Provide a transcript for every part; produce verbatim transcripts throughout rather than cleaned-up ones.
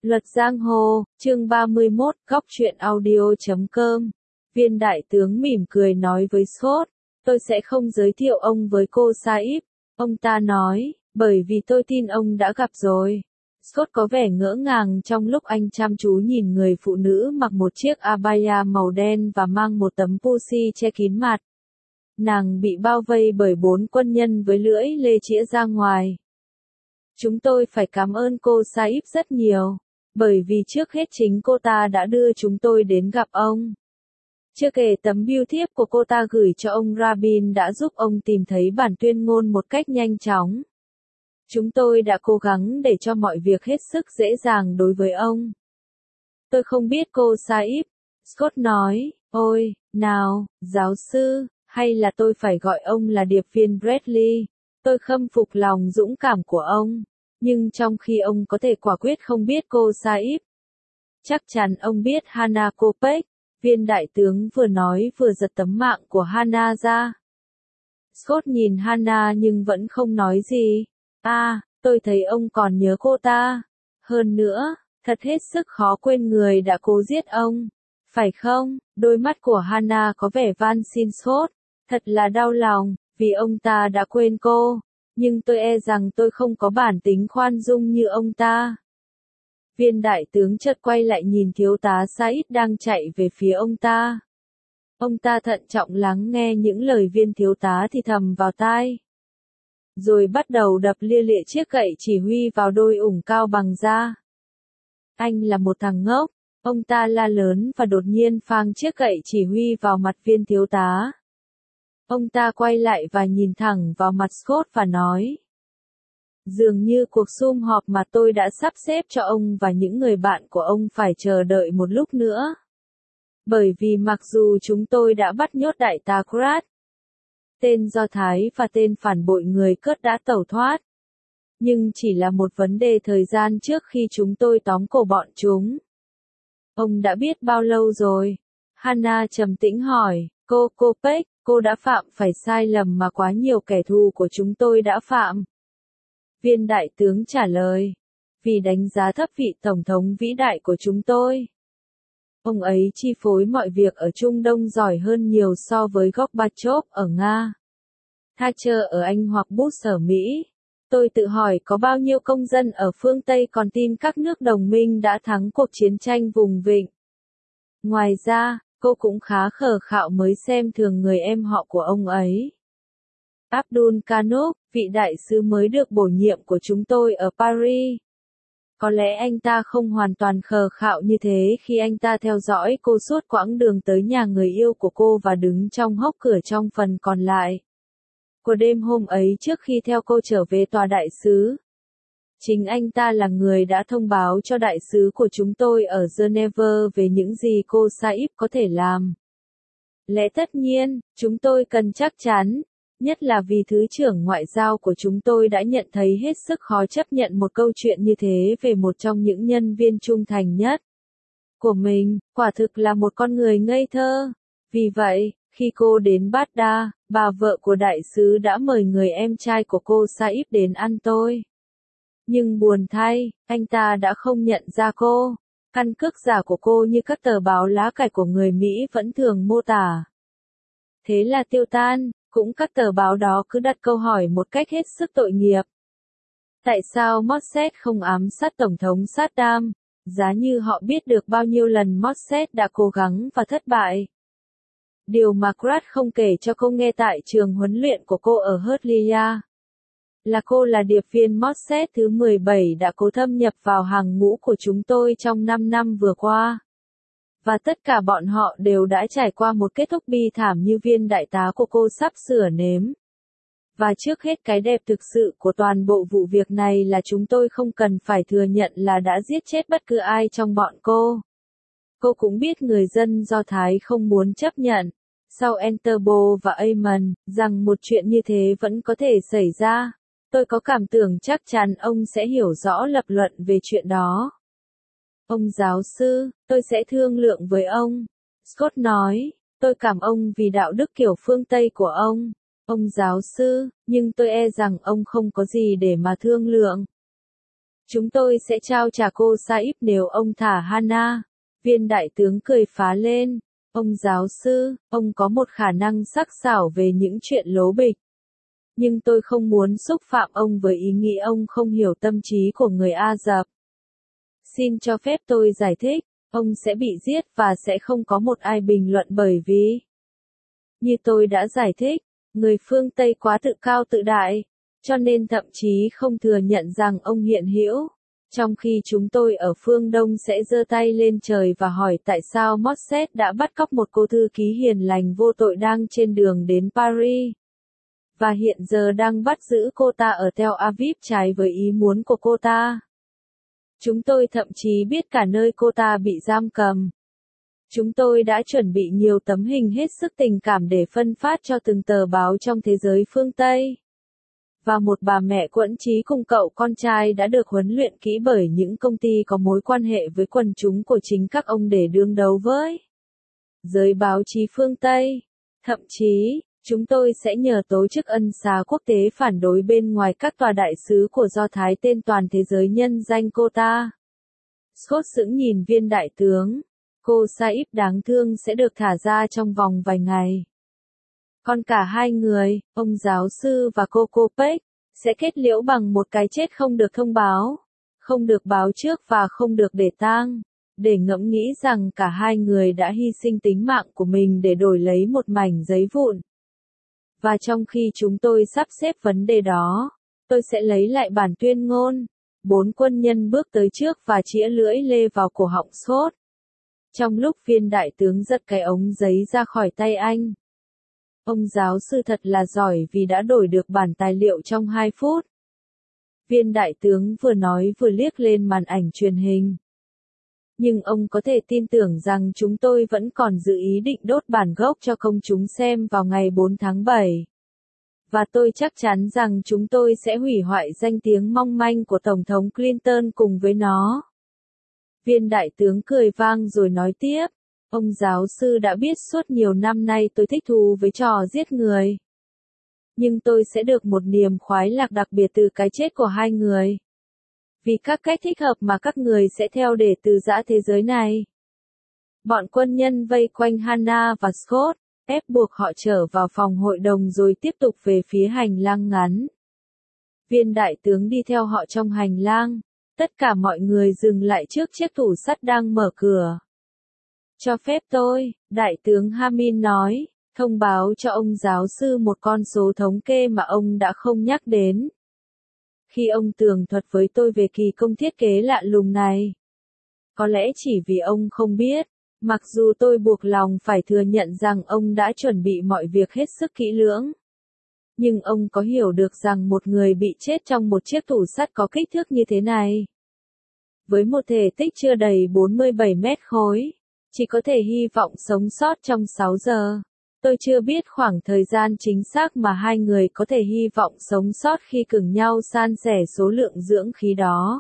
Luật giang hồ, chương ba mươi mốt, góc truyện audio chấm com. Viên đại tướng mỉm cười nói với Scott, tôi sẽ không giới thiệu ông với cô Saib. Ông ta nói, bởi vì tôi tin ông đã gặp rồi. Scott có vẻ ngỡ ngàng trong lúc anh chăm chú nhìn người phụ nữ mặc một chiếc abaya màu đen và mang một tấm pussy che kín mặt. Nàng bị bao vây bởi bốn quân nhân với lưỡi lê chĩa ra ngoài. Chúng tôi phải cảm ơn cô Saib rất nhiều. Bởi vì trước hết chính cô ta đã đưa chúng tôi đến gặp ông. Chưa kể tấm bưu thiếp của cô ta gửi cho ông Rabin đã giúp ông tìm thấy bản tuyên ngôn một cách nhanh chóng. Chúng tôi đã cố gắng để cho mọi việc hết sức dễ dàng đối với ông. Tôi không biết cô Saib. Scott nói, ôi, nào, giáo sư, hay là tôi phải gọi ông là điệp viên Bradley. Tôi khâm phục lòng dũng cảm của ông. Nhưng trong khi ông có thể quả quyết không biết cô Saib, chắc chắn ông biết Hannah Kopech. Viên đại tướng vừa nói vừa giật tấm mạng của Hannah ra. Scott nhìn Hannah nhưng vẫn không nói gì. À, tôi thấy ông còn nhớ cô ta. Hơn nữa, thật hết sức khó quên người đã cố giết ông. Phải không? Đôi mắt của Hannah có vẻ van xin Scott. Thật là đau lòng, vì ông ta đã quên cô. Nhưng tôi e rằng tôi không có bản tính khoan dung như ông ta. Viên đại tướng chợt quay lại nhìn thiếu tá Said đang chạy về phía ông ta. Ông ta thận trọng lắng nghe những lời viên thiếu tá thì thầm vào tai. Rồi bắt đầu đập lia lịa chiếc gậy chỉ huy vào đôi ủng cao bằng da. Anh là một thằng ngốc, ông ta la lớn và đột nhiên phang chiếc gậy chỉ huy vào mặt viên thiếu tá. Ông ta quay lại và nhìn thẳng vào mặt Scott và nói. Dường như cuộc sum họp mà tôi đã sắp xếp cho ông và những người bạn của ông phải chờ đợi một lúc nữa. Bởi vì mặc dù chúng tôi đã bắt nhốt đại tá Krat, tên Do Thái và tên phản bội người cướp đã tẩu thoát. Nhưng chỉ là một vấn đề thời gian trước khi chúng tôi tóm cổ bọn chúng. Ông đã biết bao lâu rồi? Hannah trầm tĩnh hỏi, cô Kopech, cô đã phạm phải sai lầm mà quá nhiều kẻ thù của chúng tôi đã phạm. Viên đại tướng trả lời, vì đánh giá thấp vị tổng thống vĩ đại của chúng tôi. Ông ấy chi phối mọi việc ở Trung Đông giỏi hơn nhiều so với Gorbachev ở Nga, Thatcher ở Anh hoặc Bush ở Mỹ. Tôi tự hỏi có bao nhiêu công dân ở phương Tây còn tin các nước đồng minh đã thắng cuộc chiến tranh vùng vịnh. Ngoài ra, cô cũng khá khờ khạo mới xem thường người em họ của ông ấy. Abdul Kanok, vị đại sứ mới được bổ nhiệm của chúng tôi ở Paris. Có lẽ anh ta không hoàn toàn khờ khạo như thế khi anh ta theo dõi cô suốt quãng đường tới nhà người yêu của cô và đứng trong hốc cửa trong phần còn lại của đêm hôm ấy trước khi theo cô trở về tòa đại sứ. Chính anh ta là người đã thông báo cho đại sứ của chúng tôi ở Geneva về những gì cô Saib có thể làm. Lẽ tất nhiên, chúng tôi cần chắc chắn, nhất là vì Thứ trưởng Ngoại giao của chúng tôi đã nhận thấy hết sức khó chấp nhận một câu chuyện như thế về một trong những nhân viên trung thành nhất của mình, quả thực là một con người ngây thơ. Vì vậy, khi cô đến Baghdad, bà vợ của đại sứ đã mời người em trai của cô Saib đến ăn tôi. Nhưng buồn thay, anh ta đã không nhận ra cô. Căn cước giả của cô như các tờ báo lá cải của người Mỹ vẫn thường mô tả. Thế là tiêu tan, cũng các tờ báo đó cứ đặt câu hỏi một cách hết sức tội nghiệp. Tại sao Mossad không ám sát Tổng thống Saddam, giá như họ biết được bao nhiêu lần Mossad đã cố gắng và thất bại. Điều mà Krat không kể cho cô nghe tại trường huấn luyện của cô ở Herzliya là cô là điệp viên Mossad thứ mười bảy đã cố thâm nhập vào hàng ngũ của chúng tôi trong năm năm vừa qua. Và tất cả bọn họ đều đã trải qua một kết thúc bi thảm như viên đại tá của cô sắp sửa nếm. Và trước hết cái đẹp thực sự của toàn bộ vụ việc này là chúng tôi không cần phải thừa nhận là đã giết chết bất cứ ai trong bọn cô. Cô cũng biết người dân Do Thái không muốn chấp nhận, sau Enterbo và Ayman, rằng một chuyện như thế vẫn có thể xảy ra. Tôi có cảm tưởng chắc chắn ông sẽ hiểu rõ lập luận về chuyện đó. Ông giáo sư, tôi sẽ thương lượng với ông. Scott nói, tôi cảm ông vì đạo đức kiểu phương Tây của ông. Ông giáo sư, nhưng tôi e rằng ông không có gì để mà thương lượng. Chúng tôi sẽ trao trả cô Saip nếu ông thả Hana. Viên đại tướng cười phá lên. Ông giáo sư, ông có một khả năng sắc sảo về những chuyện lố bịch. Nhưng tôi không muốn xúc phạm ông với ý nghĩ ông không hiểu tâm trí của người Ả Rập. Xin cho phép tôi giải thích, ông sẽ bị giết và sẽ không có một ai bình luận bởi vì, như tôi đã giải thích, người phương Tây quá tự cao tự đại, cho nên thậm chí không thừa nhận rằng ông hiện hữu. Trong khi chúng tôi ở phương Đông sẽ giơ tay lên trời và hỏi tại sao Mossad đã bắt cóc một cô thư ký hiền lành vô tội đang trên đường đến Paris. Và hiện giờ đang bắt giữ cô ta ở Tel Aviv trái với ý muốn của cô ta. Chúng tôi thậm chí biết cả nơi cô ta bị giam cầm. Chúng tôi đã chuẩn bị nhiều tấm hình hết sức tình cảm để phân phát cho từng tờ báo trong thế giới phương Tây. Và một bà mẹ quẫn trí cùng cậu con trai đã được huấn luyện kỹ bởi những công ty có mối quan hệ với quần chúng của chính các ông để đương đấu với giới báo chí phương Tây. Thậm chí, chúng tôi sẽ nhờ tổ chức ân xá quốc tế phản đối bên ngoài các tòa đại sứ của Do Thái tên toàn thế giới nhân danh cô ta. Scott sững nhìn viên đại tướng. Cô Saip đáng thương sẽ được thả ra trong vòng vài ngày. Còn cả hai người, ông giáo sư và cô Kopech, sẽ kết liễu bằng một cái chết không được thông báo, không được báo trước và không được để tang, để ngẫm nghĩ rằng cả hai người đã hy sinh tính mạng của mình để đổi lấy một mảnh giấy vụn. Và trong khi chúng tôi sắp xếp vấn đề đó, tôi sẽ lấy lại bản tuyên ngôn. Bốn quân nhân bước tới trước và chĩa lưỡi lê vào cổ họng Scott. Trong lúc viên đại tướng giật cái ống giấy ra khỏi tay anh. Ông giáo sư thật là giỏi vì đã đổi được bản tài liệu trong hai phút. Viên đại tướng vừa nói vừa liếc lên màn ảnh truyền hình. Nhưng ông có thể tin tưởng rằng chúng tôi vẫn còn dự ý định đốt bản gốc cho công chúng xem vào ngày bốn tháng bảy. Và tôi chắc chắn rằng chúng tôi sẽ hủy hoại danh tiếng mong manh của Tổng thống Clinton cùng với nó. Viên đại tướng cười vang rồi nói tiếp. Ông giáo sư đã biết suốt nhiều năm nay tôi thích thú với trò giết người. Nhưng tôi sẽ được một niềm khoái lạc đặc biệt từ cái chết của hai người. Vì các cách thích hợp mà các người sẽ theo để từ giã thế giới này. Bọn quân nhân vây quanh Hannah và Scott, ép buộc họ trở vào phòng hội đồng rồi tiếp tục về phía hành lang ngắn. Viên đại tướng đi theo họ trong hành lang. Tất cả mọi người dừng lại trước chiếc tủ sắt đang mở cửa. Cho phép tôi, đại tướng Hamin nói, thông báo cho ông giáo sư một con số thống kê mà ông đã không nhắc đến. Khi ông tường thuật với tôi về kỳ công thiết kế lạ lùng này. Có lẽ chỉ vì ông không biết, mặc dù tôi buộc lòng phải thừa nhận rằng ông đã chuẩn bị mọi việc hết sức kỹ lưỡng. Nhưng ông có hiểu được rằng một người bị chết trong một chiếc tủ sắt có kích thước như thế này. Với một thể tích chưa đầy bốn mươi bảy mét khối, chỉ có thể hy vọng sống sót trong sáu giờ. Tôi chưa biết khoảng thời gian chính xác mà hai người có thể hy vọng sống sót khi cùng nhau san sẻ số lượng dưỡng khí đó.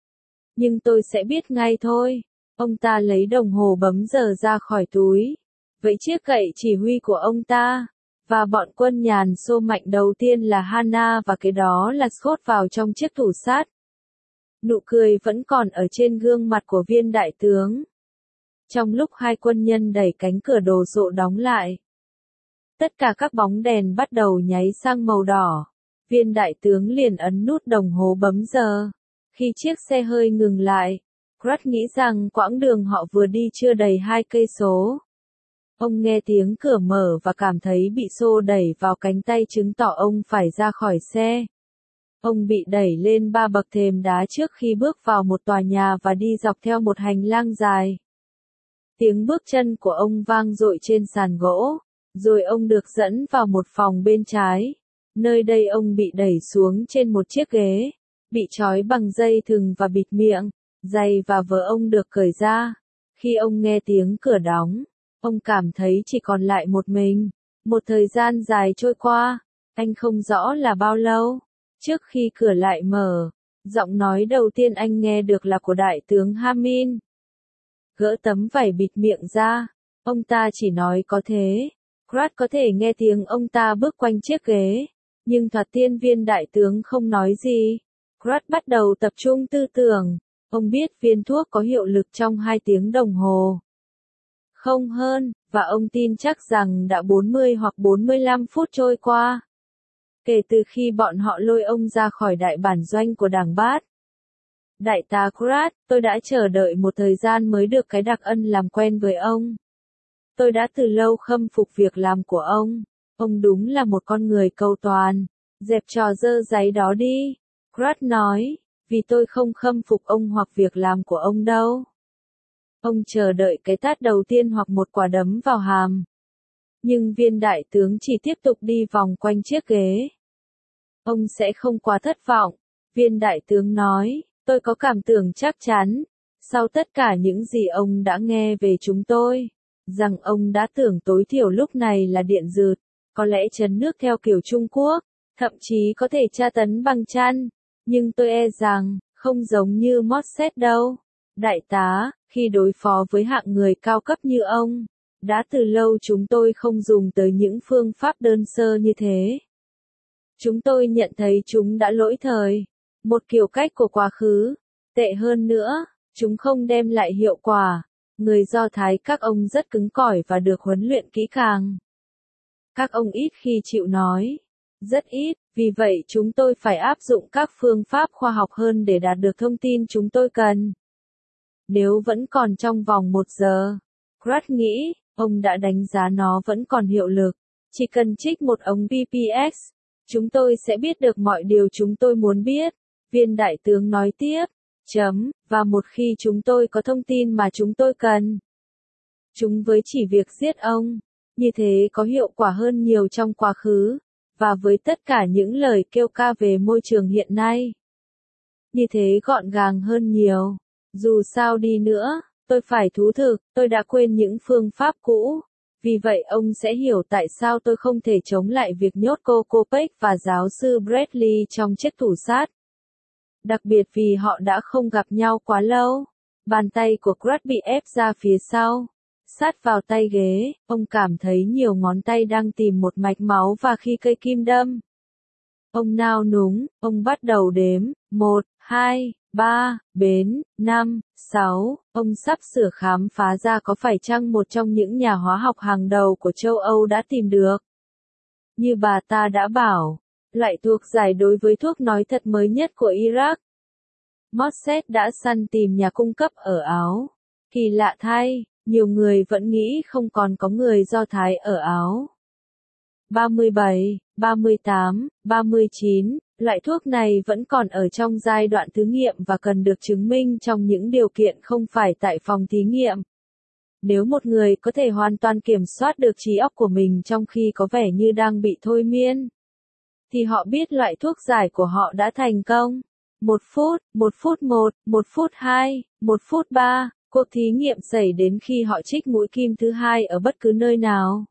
Nhưng tôi sẽ biết ngay thôi. Ông ta lấy đồng hồ bấm giờ ra khỏi túi. Vẫy chiếc gậy chỉ huy của ông ta. Và bọn quân nhàn xô mạnh đầu tiên là Hannah và cái đó là Scott vào trong chiếc tủ sắt. Nụ cười vẫn còn ở trên gương mặt của viên đại tướng. Trong lúc hai quân nhân đẩy cánh cửa đồ sộ đóng lại. Tất cả các bóng đèn bắt đầu nháy sang màu đỏ. Viên đại tướng liền ấn nút đồng hồ bấm giờ. Khi chiếc xe hơi ngừng lại, Pratt nghĩ rằng quãng đường họ vừa đi chưa đầy hai cây số. Ông nghe tiếng cửa mở và cảm thấy bị xô đẩy vào cánh tay chứng tỏ ông phải ra khỏi xe. Ông bị đẩy lên ba bậc thềm đá trước khi bước vào một tòa nhà và đi dọc theo một hành lang dài. Tiếng bước chân của ông vang dội trên sàn gỗ, rồi ông được dẫn vào một phòng bên trái. Nơi đây ông bị đẩy xuống trên một chiếc ghế, bị trói bằng dây thừng và bịt miệng, giày và vớ ông được cởi ra. Khi ông nghe tiếng cửa đóng, ông cảm thấy chỉ còn lại một mình. Một thời gian dài trôi qua, anh không rõ là bao lâu. Trước khi cửa lại mở, giọng nói đầu tiên anh nghe được là của đại tướng Hamin. Gỡ tấm vải bịt miệng ra, ông ta chỉ nói có thế. Pratt có thể nghe tiếng ông ta bước quanh chiếc ghế, nhưng thoạt tiên viên đại tướng không nói gì. Crush bắt đầu tập trung tư tưởng. Ông biết viên thuốc có hiệu lực trong hai tiếng đồng hồ. Không hơn, và ông tin chắc rằng đã bốn mươi hoặc bốn mươi lăm phút trôi qua. Kể từ khi bọn họ lôi ông ra khỏi đại bản doanh của đảng Bát. Đại tá Crush, tôi đã chờ đợi một thời gian mới được cái đặc ân làm quen với ông. Tôi đã từ lâu khâm phục việc làm của ông. Ông đúng là một con người cầu toàn. Dẹp trò dơ dáy đó đi. Crush nói, vì tôi không khâm phục ông hoặc việc làm của ông đâu. Ông chờ đợi cái tát đầu tiên hoặc một quả đấm vào hàm. Nhưng viên đại tướng chỉ tiếp tục đi vòng quanh chiếc ghế. Ông sẽ không quá thất vọng. Viên đại tướng nói, tôi có cảm tưởng chắc chắn, sau tất cả những gì ông đã nghe về chúng tôi, rằng ông đã tưởng tối thiểu lúc này là điện rượt, có lẽ trấn nước theo kiểu Trung Quốc, thậm chí có thể tra tấn bằng chăn. Nhưng tôi e rằng, không giống như Mosset đâu. Đại tá, khi đối phó với hạng người cao cấp như ông, đã từ lâu chúng tôi không dùng tới những phương pháp đơn sơ như thế. Chúng tôi nhận thấy chúng đã lỗi thời. Một kiểu cách của quá khứ. Tệ hơn nữa, chúng không đem lại hiệu quả. Người Do Thái các ông rất cứng cỏi và được huấn luyện kỹ càng. Các ông ít khi chịu nói. Rất ít, vì vậy chúng tôi phải áp dụng các phương pháp khoa học hơn để đạt được thông tin chúng tôi cần. Nếu vẫn còn trong vòng một giờ, Crush nghĩ, ông đã đánh giá nó vẫn còn hiệu lực. Chỉ cần trích một ống bê pê ích, chúng tôi sẽ biết được mọi điều chúng tôi muốn biết. Viên đại tướng nói tiếp, chấm, và một khi chúng tôi có thông tin mà chúng tôi cần, chúng với chỉ việc giết ông, như thế có hiệu quả hơn nhiều trong quá khứ, và với tất cả những lời kêu ca về môi trường hiện nay. Như thế gọn gàng hơn nhiều. Dù sao đi nữa, tôi phải thú thực, tôi đã quên những phương pháp cũ. Vì vậy ông sẽ hiểu tại sao tôi không thể chống lại việc nhốt cô Kopech và giáo sư Bradley trong chiếc tủ sát. Đặc biệt vì họ đã không gặp nhau quá lâu. Bàn tay của Crush bị ép ra phía sau. Sát vào tay ghế, ông cảm thấy nhiều ngón tay đang tìm một mạch máu và khi cây kim đâm. Ông nao núng, ông bắt đầu đếm, một, hai, ba, bến, năm, sáu, ông sắp sửa khám phá ra có phải chăng một trong những nhà hóa học hàng đầu của châu Âu đã tìm được. Như bà ta đã bảo, loại thuốc giải đối với thuốc nói thật mới nhất của Iraq. Mosset đã săn tìm nhà cung cấp ở Áo. Kỳ lạ thay, nhiều người vẫn nghĩ không còn có người Do Thái ở Áo. ba mươi bảy, ba mươi tám, ba mươi chín, loại thuốc này vẫn còn ở trong giai đoạn thử nghiệm và cần được chứng minh trong những điều kiện không phải tại phòng thí nghiệm. Nếu một người có thể hoàn toàn kiểm soát được trí óc của mình trong khi có vẻ như đang bị thôi miên, thì họ biết loại thuốc giải của họ đã thành công. Một phút, một phút một, một phút hai, một phút ba, cuộc thí nghiệm xảy đến khi họ trích mũi kim thứ hai ở bất cứ nơi nào.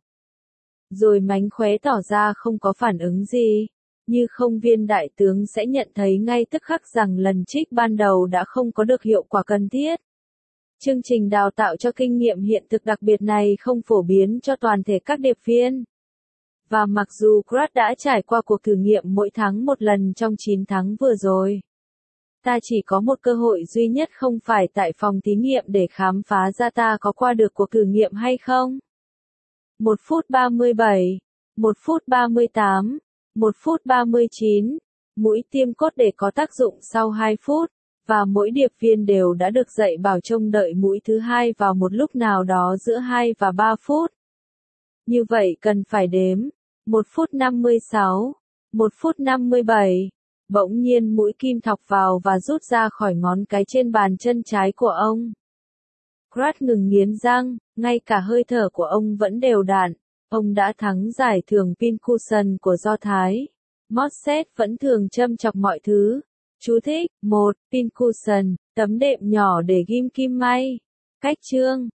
Rồi mánh khóe tỏ ra không có phản ứng gì. Như không viên đại tướng sẽ nhận thấy ngay tức khắc rằng lần trích ban đầu đã không có được hiệu quả cần thiết. Chương trình đào tạo cho kinh nghiệm hiện thực đặc biệt này không phổ biến cho toàn thể các điệp viên. Và mặc dù Crush đã trải qua cuộc thử nghiệm mỗi tháng một lần trong chín tháng vừa rồi, ta chỉ có một cơ hội duy nhất không phải tại phòng thí nghiệm để khám phá ra ta có qua được cuộc thử nghiệm hay không. một phút ba mươi bảy, một phút ba mươi tám, một phút ba mươi chín, mũi tiêm cốt để có tác dụng sau hai phút, và mỗi điệp viên đều đã được dạy bảo trông đợi mũi thứ hai vào một lúc nào đó giữa hai và ba phút. Như vậy cần phải đếm, một phút năm mươi sáu, một phút năm mươi bảy, bỗng nhiên mũi kim thọc vào và rút ra khỏi ngón cái trên bàn chân trái của ông. Crush ngừng nghiến răng, ngay cả hơi thở của ông vẫn đều đặn. Ông đã thắng giải thưởng Pincushion của Do Thái. Mosset vẫn thường châm chọc mọi thứ. Chú thích, một, Pincushion, tấm đệm nhỏ để ghim kim may. Cách chương